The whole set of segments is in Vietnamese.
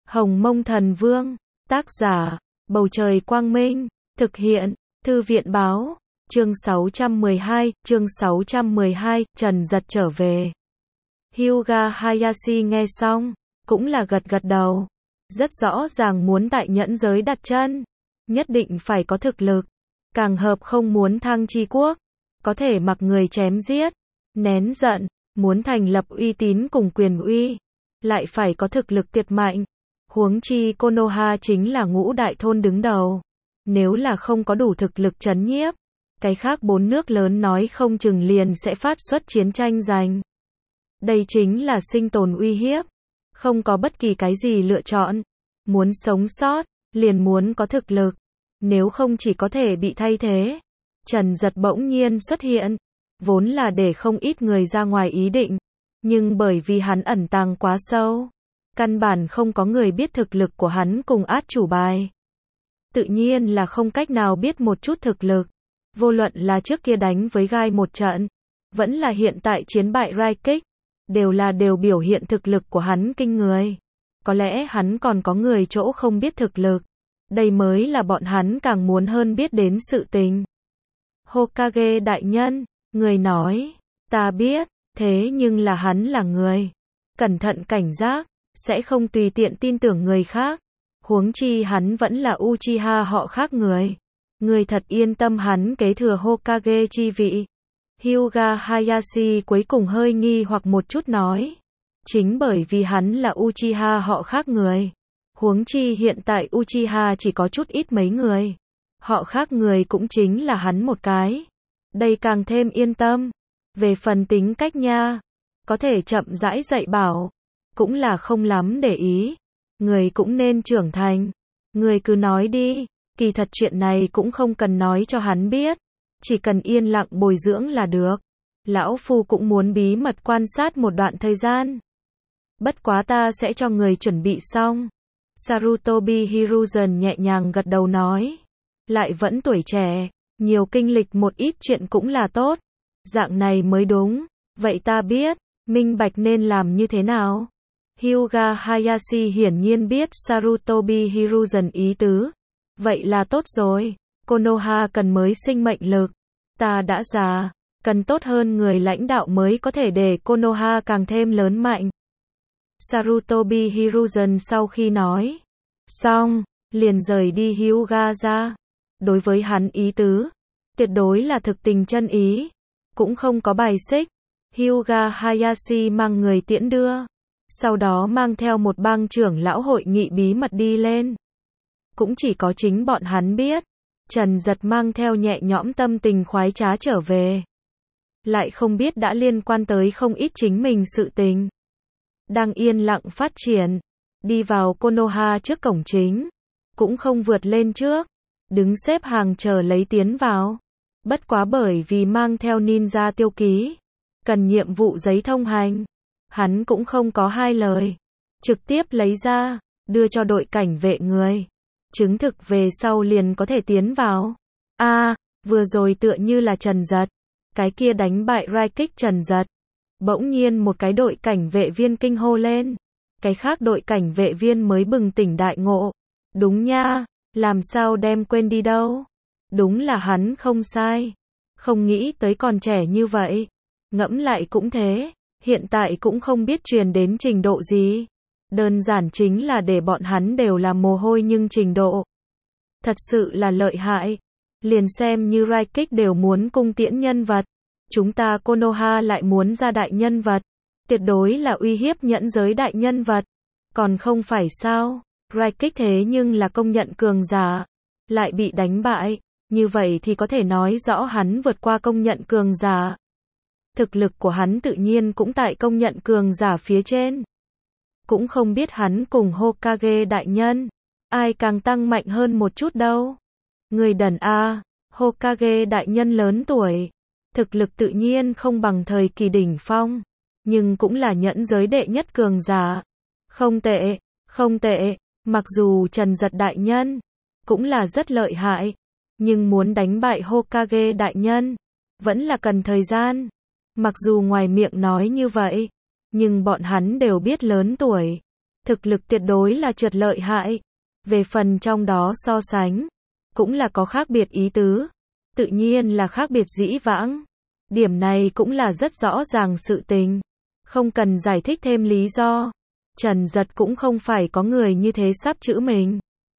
Hồng Mông Thần Vương, tác giả, Bầu Trời Quang Minh, thực hiện, Thư viện Báo, chương 612, Trần Giật trở về. Hyuga Hayashi nghe xong, cũng là gật gật đầu, rất rõ ràng muốn tại nhẫn giới đặt chân, nhất định phải có thực lực, càng hợp không muốn thăng chi quốc, có thể mặc người chém giết, nén giận, muốn thành lập uy tín cùng quyền uy, lại phải có thực lực tuyệt mạnh. Huống chi Konoha chính là ngũ đại thôn đứng đầu, nếu là không có đủ thực lực trấn nhiếp, cái khác 4 nước lớn nói không chừng liền sẽ phát xuất chiến tranh giành. Đây chính là sinh tồn uy hiếp, không có bất kỳ cái gì lựa chọn, muốn sống sót, liền muốn có thực lực, nếu không chỉ có thể bị thay thế. Trần Giật bỗng nhiên xuất hiện, vốn là để không ít người ra ngoài ý định, nhưng bởi vì hắn ẩn tàng quá sâu, căn bản không có người biết thực lực của hắn cùng át chủ bài. Tự nhiên là không cách nào biết một chút thực lực, vô luận là trước kia đánh với gai một trận, vẫn là hiện tại chiến bại Rai Kích, đều biểu hiện thực lực của hắn kinh người. Có lẽ hắn còn có người chỗ không biết thực lực, đây mới là bọn hắn càng muốn hơn biết đến sự tình. Hokage đại nhân, người nói, ta biết, thế nhưng là hắn là người, cẩn thận cảnh giác, sẽ không tùy tiện tin tưởng người khác, huống chi hắn vẫn là Uchiha họ khác người. Người thật yên tâm hắn kế thừa Hokage chi vị. Hyuga Hayashi cuối cùng hơi nghi hoặc một chút nói, chính bởi vì hắn là Uchiha họ khác người, huống chi hiện tại Uchiha chỉ có chút ít mấy người, họ khác người cũng chính là hắn một cái, đây càng thêm yên tâm. Về phần tính cách nha, có thể chậm rãi dạy bảo, cũng là không lắm để ý, người cũng nên trưởng thành, người cứ nói đi, kỳ thật chuyện này cũng không cần nói cho hắn biết, chỉ cần yên lặng bồi dưỡng là được. Lão Phu cũng muốn bí mật quan sát một đoạn thời gian. Bất quá ta sẽ cho người chuẩn bị xong. Sarutobi Hiruzen nhẹ nhàng gật đầu nói, lại vẫn tuổi trẻ, nhiều kinh lịch một ít chuyện cũng là tốt, dạng này mới đúng, vậy ta biết, minh bạch nên làm như thế nào. Hyuga Hayashi hiển nhiên biết Sarutobi Hiruzen ý tứ, vậy là tốt rồi, Konoha cần mới sinh mệnh lực, ta đã già, cần tốt hơn người lãnh đạo mới có thể để Konoha càng thêm lớn mạnh. Sarutobi Hiruzen sau khi nói xong, liền rời đi Hyuga ra. Đối với hắn ý tứ, tuyệt đối là thực tình chân ý, cũng không có bài xích. Hyuga Hayashi mang người tiễn đưa, sau đó mang theo một bang trưởng lão hội nghị bí mật đi lên. Cũng chỉ có chính bọn hắn biết, Trần Giật mang theo nhẹ nhõm tâm tình khoái trá trở về. Lại không biết đã liên quan tới không ít chính mình sự tình. Đang yên lặng phát triển, đi vào Konoha trước cổng chính, cũng không vượt lên trước, đứng xếp hàng chờ lấy tiến vào. Bất quá bởi vì mang theo ninja tiêu ký, cần nhiệm vụ giấy thông hành, hắn cũng không có hai lời, trực tiếp lấy ra, đưa cho đội cảnh vệ người. Chứng thực về sau liền có thể tiến vào. Vừa rồi tựa như là Trần Giật, cái kia đánh bại Rai Kích Trần Giật. Bỗng nhiên một cái đội cảnh vệ viên kinh hô lên, cái khác đội cảnh vệ viên mới bừng tỉnh đại ngộ. Đúng nha, làm sao đem quên đi đâu. Đúng là hắn không sai, không nghĩ tới còn trẻ như vậy. Ngẫm lại cũng thế, hiện tại cũng không biết truyền đến trình độ gì. Đơn giản chính là để bọn hắn đều là mồ hôi nhưng trình độ thật sự là lợi hại. Liền xem như Rai Kích đều muốn cung tiễn nhân vật, chúng ta Konoha lại muốn ra đại nhân vật, tuyệt đối là uy hiếp nhẫn giới đại nhân vật. Còn không phải sao, Rai Kích thế nhưng là công nhận cường giả, lại bị đánh bại, như vậy thì có thể nói rõ hắn vượt qua công nhận cường giả. Thực lực của hắn tự nhiên cũng tại công nhận cường giả phía trên. Cũng không biết hắn cùng Hokage đại nhân, ai càng tăng mạnh hơn một chút đâu. Người đần a, Hokage đại nhân lớn tuổi, thực lực tự nhiên không bằng thời kỳ đỉnh phong, nhưng cũng là nhẫn giới đệ nhất cường giả. Không tệ, không tệ, mặc dù Trần Giật đại nhân cũng là rất lợi hại, nhưng muốn đánh bại Hokage đại nhân vẫn là cần thời gian. Mặc dù ngoài miệng nói như vậy, nhưng bọn hắn đều biết lớn tuổi, thực lực tuyệt đối là trượt lợi hại. Về phần trong đó so sánh, cũng là có khác biệt ý tứ, tự nhiên là khác biệt dĩ vãng. Điểm này cũng là rất rõ ràng sự tình, không cần giải thích thêm lý do. Trần Giật cũng không phải có người như thế sắp chữ mình.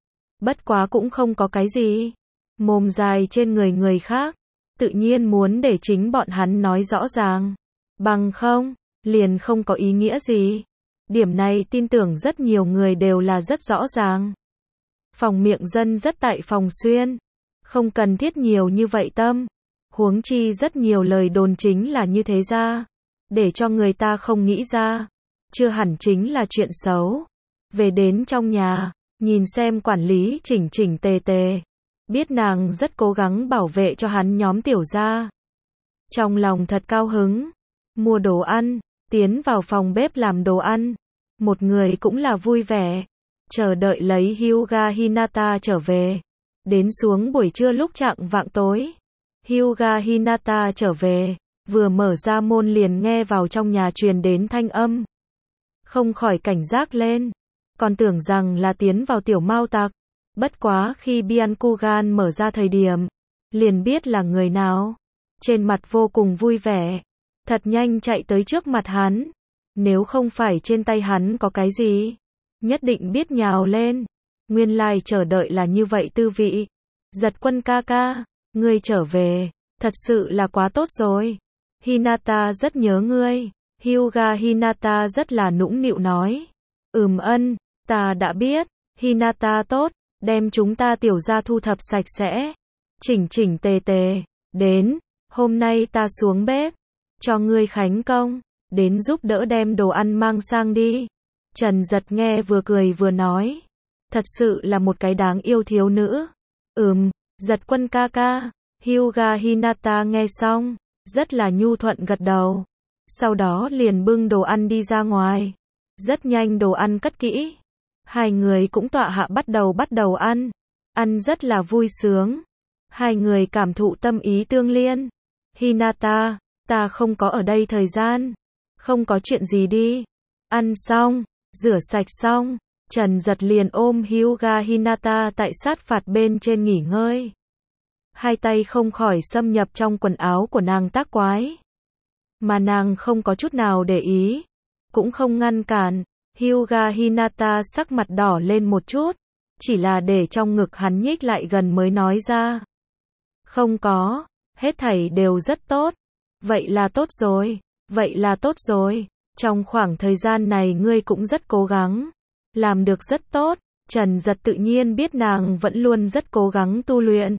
Bất quá cũng không có cái gì. Mồm dài trên người người khác, tự nhiên muốn để chính bọn hắn nói rõ ràng. Bằng không, liền không có ý nghĩa gì. Điểm này tin tưởng rất nhiều người đều là rất rõ ràng. Phòng miệng dân rất tại phòng xuyên. Không cần thiết nhiều như vậy tâm. Huống chi rất nhiều lời đồn chính là như thế ra. Để cho người ta không nghĩ ra. Chưa hẳn chính là chuyện xấu. Về đến trong nhà, nhìn xem quản lý chỉnh chỉnh tề tề. Biết nàng rất cố gắng bảo vệ cho hắn nhóm tiểu gia. Trong lòng thật cao hứng. Mua đồ ăn, tiến vào phòng bếp làm đồ ăn. Một người cũng là vui vẻ. Chờ đợi lấy Hyuga Hinata trở về. Đến xuống buổi trưa lúc chạng vạng tối. Hyuga Hinata trở về. Vừa mở ra môn liền nghe vào trong nhà truyền đến thanh âm. Không khỏi cảnh giác lên. Còn tưởng rằng là tiến vào tiểu mao tặc. Bất quá khi Byakugan mở ra thời điểm, liền biết là người nào. Trên mặt vô cùng vui vẻ. Thật nhanh chạy tới trước mặt hắn. Nếu không phải trên tay hắn có cái gì, nhất định biết nhào lên. Nguyên lai chờ đợi là như vậy tư vị. Giật Quân ca ca, ngươi trở về, thật sự là quá tốt rồi. Hinata rất nhớ ngươi. Hyuga Hinata rất là nũng nịu nói. Ân, ta đã biết. Hinata tốt, đem chúng ta tiểu gia thu thập sạch sẽ. Chỉnh chỉnh tề tề. Đến, hôm nay ta xuống bếp. Cho ngươi khánh công. Đến giúp đỡ đem đồ ăn mang sang đi. Trần Giật nghe vừa cười vừa nói. Thật sự là một cái đáng yêu thiếu nữ. Giật Quân ca ca. Hyuga Hinata nghe xong, rất là nhu thuận gật đầu. Sau đó liền bưng đồ ăn đi ra ngoài. Rất nhanh đồ ăn cất kỹ. Hai người cũng tọa hạ bắt đầu ăn. Ăn rất là vui sướng. Hai người cảm thụ tâm ý tương liên. Hinata, ta không có ở đây thời gian. Không có chuyện gì đi. Ăn xong, rửa sạch xong, Trần Giật liền ôm Hyuga Hinata tại sát phạt bên trên nghỉ ngơi. Hai tay không khỏi xâm nhập trong quần áo của nàng tác quái. Mà nàng không có chút nào để ý. Cũng không ngăn cản. Hyuga Hinata sắc mặt đỏ lên một chút. Chỉ là để trong ngực hắn nhích lại gần mới nói ra. Không có. Hết thảy đều rất tốt. Vậy là tốt rồi. Vậy là tốt rồi. Trong khoảng thời gian này ngươi cũng rất cố gắng. Làm được rất tốt. Trần Giật tự nhiên biết nàng vẫn luôn rất cố gắng tu luyện.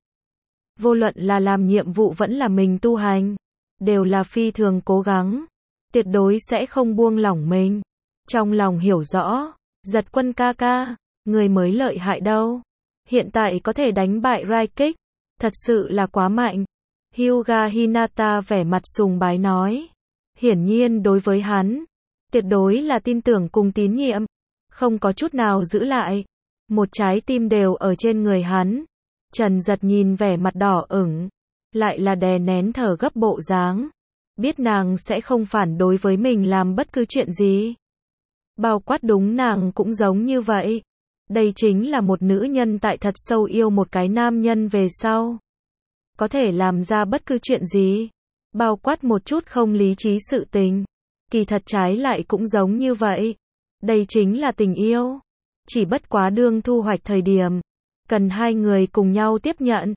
Vô luận là làm nhiệm vụ vẫn là mình tu hành. Đều là phi thường cố gắng. Tuyệt đối sẽ không buông lỏng mình. Trong lòng hiểu rõ. Giật Quân ca ca. Người mới lợi hại đâu. Hiện tại có thể đánh bại Raikik. Thật sự là quá mạnh. Hyuga Hinata vẻ mặt sùng bái nói. Hiển nhiên đối với hắn, tuyệt đối là tin tưởng cùng tín nhiệm. Không có chút nào giữ lại. Một trái tim đều ở trên người hắn. Trần Giật nhìn vẻ mặt đỏ ửng. Lại là đè nén thở gấp bộ dáng. Biết nàng sẽ không phản đối với mình làm bất cứ chuyện gì. Bao quát đúng nàng cũng giống như vậy. Đây chính là một nữ nhân tại thật sâu yêu một cái nam nhân về sau. Có thể làm ra bất cứ chuyện gì. Bao quát một chút không lý trí sự tình. Kỳ thật trái lại cũng giống như vậy. Đây chính là tình yêu. Chỉ bất quá đương thu hoạch thời điểm. Cần hai người cùng nhau tiếp nhận.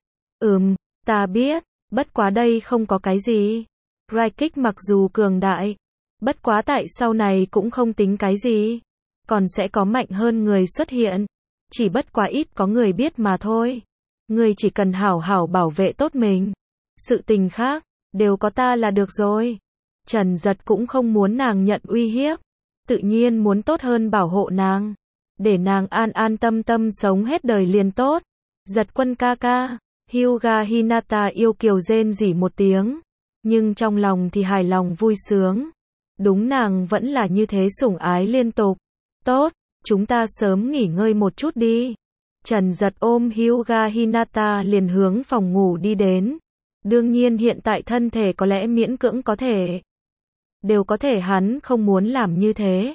Ta biết. Bất quá đây không có cái gì. Raikik mặc dù cường đại. Bất quá tại sau này cũng không tính cái gì. Còn sẽ có mạnh hơn người xuất hiện. Chỉ bất quá ít có người biết mà thôi. Người chỉ cần hảo hảo bảo vệ tốt mình. Sự tình khác, đều có ta là được rồi. Trần Giật cũng không muốn nàng nhận uy hiếp. Tự nhiên muốn tốt hơn bảo hộ nàng. Để nàng an an tâm tâm sống hết đời liền tốt. Giật Quân ca ca. Hyuga Hinata yêu kiều rên rỉ một tiếng. Nhưng trong lòng thì hài lòng vui sướng. Đúng nàng vẫn là như thế sủng ái liên tục. Tốt, chúng ta sớm nghỉ ngơi một chút đi. Trần Giật ôm Hyuga Hinata liền hướng phòng ngủ đi đến. Đương nhiên hiện tại thân thể có lẽ miễn cưỡng có thể. Đều có thể hắn không muốn làm như thế.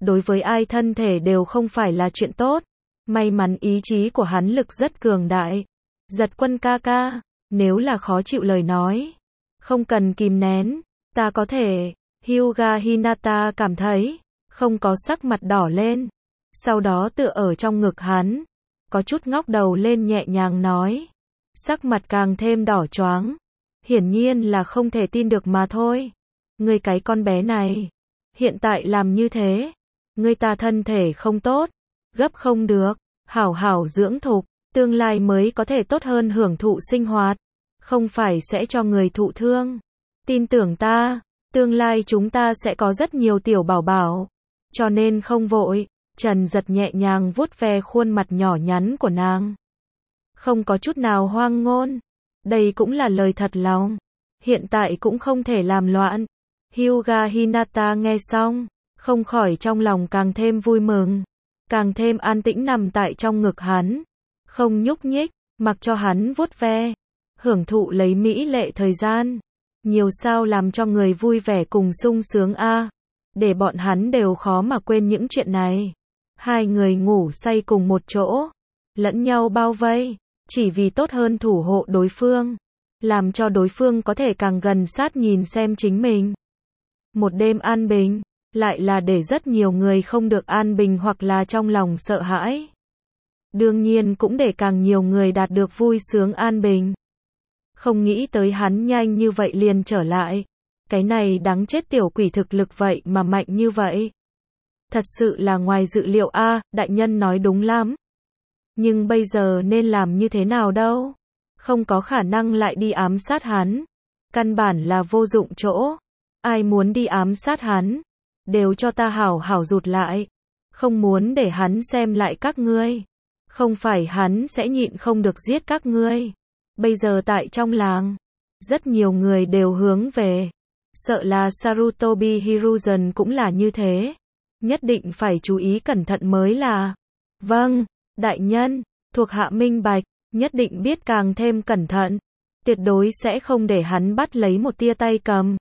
đối với ai thân thể đều không phải là chuyện tốt. May mắn ý chí của hắn lực rất cường đại. Giật Quân ca ca, nếu là khó chịu lời nói, không cần kìm nén, ta có thể. Hyuga Hinata cảm thấy, không có sắc mặt đỏ lên. Sau đó tựa ở trong ngực hắn, có chút ngóc đầu lên nhẹ nhàng nói. Sắc mặt càng thêm đỏ choáng. Hiển nhiên là không thể tin được mà thôi. Ngươi cái con bé này, hiện tại làm như thế, ngươi ta thân thể không tốt, gấp không được, hảo hảo dưỡng thục, tương lai mới có thể tốt hơn hưởng thụ sinh hoạt, không phải sẽ cho người thụ thương. Tin tưởng ta, tương lai chúng ta sẽ có rất nhiều tiểu bảo bảo, cho nên không vội. Trần Giật nhẹ nhàng vuốt ve khuôn mặt nhỏ nhắn của nàng. Không có chút nào hoang ngôn. Đây cũng là lời thật lòng. Hiện tại cũng không thể làm loạn. Hyuga Hinata nghe xong, không khỏi trong lòng càng thêm vui mừng. Càng thêm an tĩnh nằm tại trong ngực hắn. Không nhúc nhích, mặc cho hắn vuốt ve. Hưởng thụ lấy mỹ lệ thời gian. Nhiều sao làm cho người vui vẻ cùng sung sướng a. Để bọn hắn đều khó mà quên những chuyện này. Hai người ngủ say cùng một chỗ, lẫn nhau bao vây, chỉ vì tốt hơn thủ hộ đối phương, làm cho đối phương có thể càng gần sát nhìn xem chính mình. Một đêm an bình, lại là để rất nhiều người không được an bình hoặc là trong lòng sợ hãi. Đương nhiên cũng để càng nhiều người đạt được vui sướng an bình. Không nghĩ tới hắn nhanh như vậy liền trở lại. Cái này đáng chết tiểu quỷ thực lực vậy mà mạnh như vậy. Thật sự là ngoài dự liệu a, đại nhân nói đúng lắm. Nhưng bây giờ nên làm như thế nào đâu? Không có khả năng lại đi ám sát hắn. Căn bản là vô dụng chỗ. Ai muốn đi ám sát hắn, đều cho ta hảo hảo rụt lại. Không muốn để hắn xem lại các ngươi. Không phải hắn sẽ nhịn không được giết các ngươi. Bây giờ tại trong làng, rất nhiều người đều hướng về. Sợ là Sarutobi Hiruzen cũng là như thế. Nhất định phải chú ý cẩn thận mới là. Vâng, đại nhân, thuộc hạ minh bạch, nhất định biết càng thêm cẩn thận. Tuyệt đối sẽ không để hắn bắt lấy một tia tay cầm.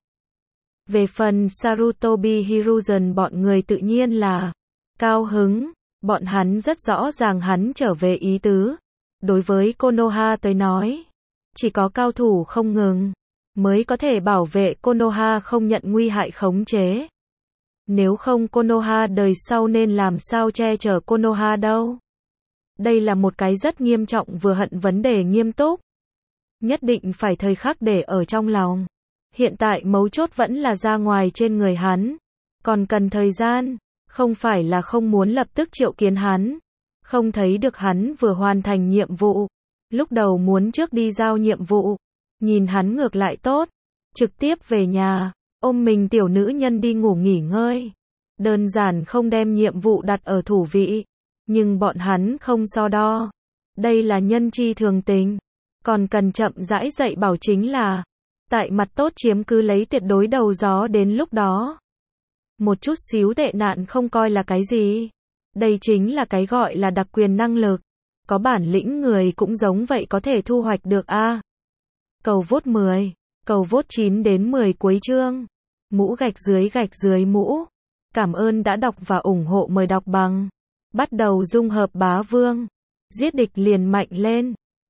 Về phần Sarutobi Hiruzen bọn người tự nhiên là cao hứng. Bọn hắn rất rõ ràng hắn trở về ý tứ. Đối với Konoha tới nói, chỉ có cao thủ không ngừng mới có thể bảo vệ Konoha không nhận nguy hại khống chế. Nếu không Konoha đời sau nên làm sao che chở Konoha đâu. Đây là một cái rất nghiêm trọng vừa hận vấn đề nghiêm túc. Nhất định phải thời khắc để ở trong lòng. Hiện tại mấu chốt vẫn là ra ngoài trên người hắn. Còn cần thời gian, không phải là không muốn lập tức triệu kiến hắn. Không thấy được hắn vừa hoàn thành nhiệm vụ. Lúc đầu muốn trước đi giao nhiệm vụ. Nhìn hắn ngược lại tốt. Trực tiếp về nhà, ôm mình tiểu nữ nhân đi ngủ nghỉ ngơi. Đơn giản không đem nhiệm vụ đặt ở thủ vị. Nhưng bọn hắn không so đo. Đây là nhân chi thường tình. Còn cần chậm rãi dạy bảo chính là tại mặt tốt chiếm cứ lấy tuyệt đối đầu gió đến lúc đó. Một chút xíu tệ nạn không coi là cái gì. Đây chính là cái gọi là đặc quyền năng lực. Có bản lĩnh người cũng giống vậy có thể thu hoạch được a. Cầu vote 10, cầu vote 9 đến 10 cuối chương. Mũ gạch dưới mũ. Cảm ơn đã đọc và ủng hộ, mời đọc bằng. Bắt đầu dung hợp bá vương. Giết địch liền mạnh lên.